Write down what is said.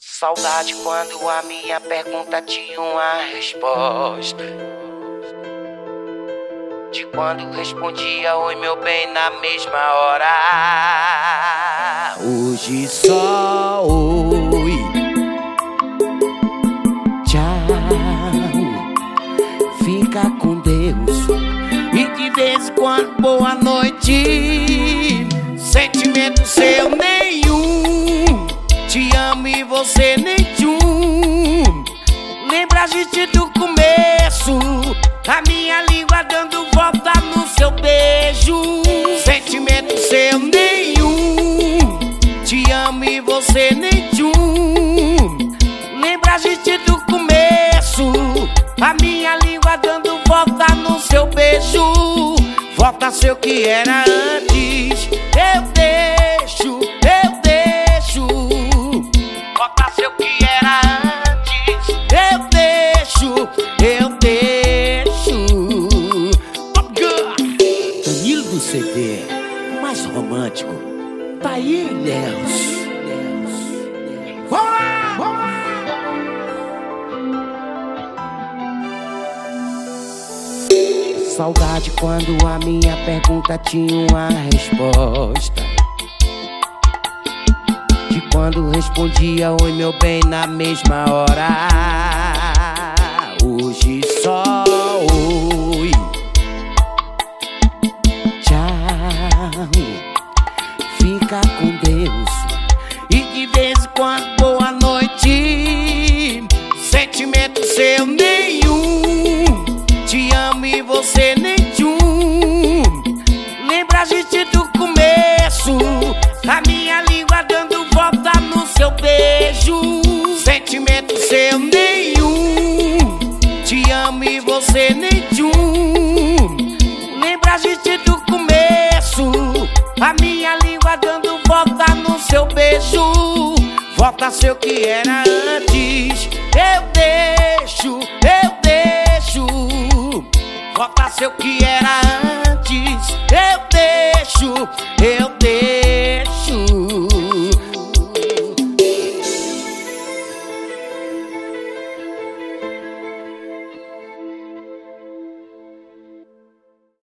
Saudade quando a minha pergunta tinha uma resposta. De quando respondia oi meu bem na mesma hora. Hoje só oi, tchau, fica com Deus. E de vez em quando boa noite. Sentimento seu nenhum, te amo e você nenhum. Lembra a gente do começo, a minha língua dando volta no seu beijo. Sentimento seu nenhum, te amo e você nenhum. Lembra a gente do começo, a minha língua dando volta no seu beijo. Volta a ser o que era antes, eu deixo. Volta a ser o que era antes, eu deixo. Danilo do CD, o mais romântico, tá aí, Nelson. Saudade quando a minha pergunta tinha uma resposta. De quando respondia oi meu bem na mesma hora. Hoje só oi, tchau, fica com Deus. E de vez em quando boa noite. Sentimento seu nenhum, te amo e você nenhum. Lembra a gente do começo, a minha língua dando volta no seu beijo. Sentimento seu nenhum, te amo e você nenhum. Lembra a gente do começo, a minha língua dando volta no seu beijo. Volta a ser o que era antes, eu deixo. Volta a ser o que era antes, eu deixo.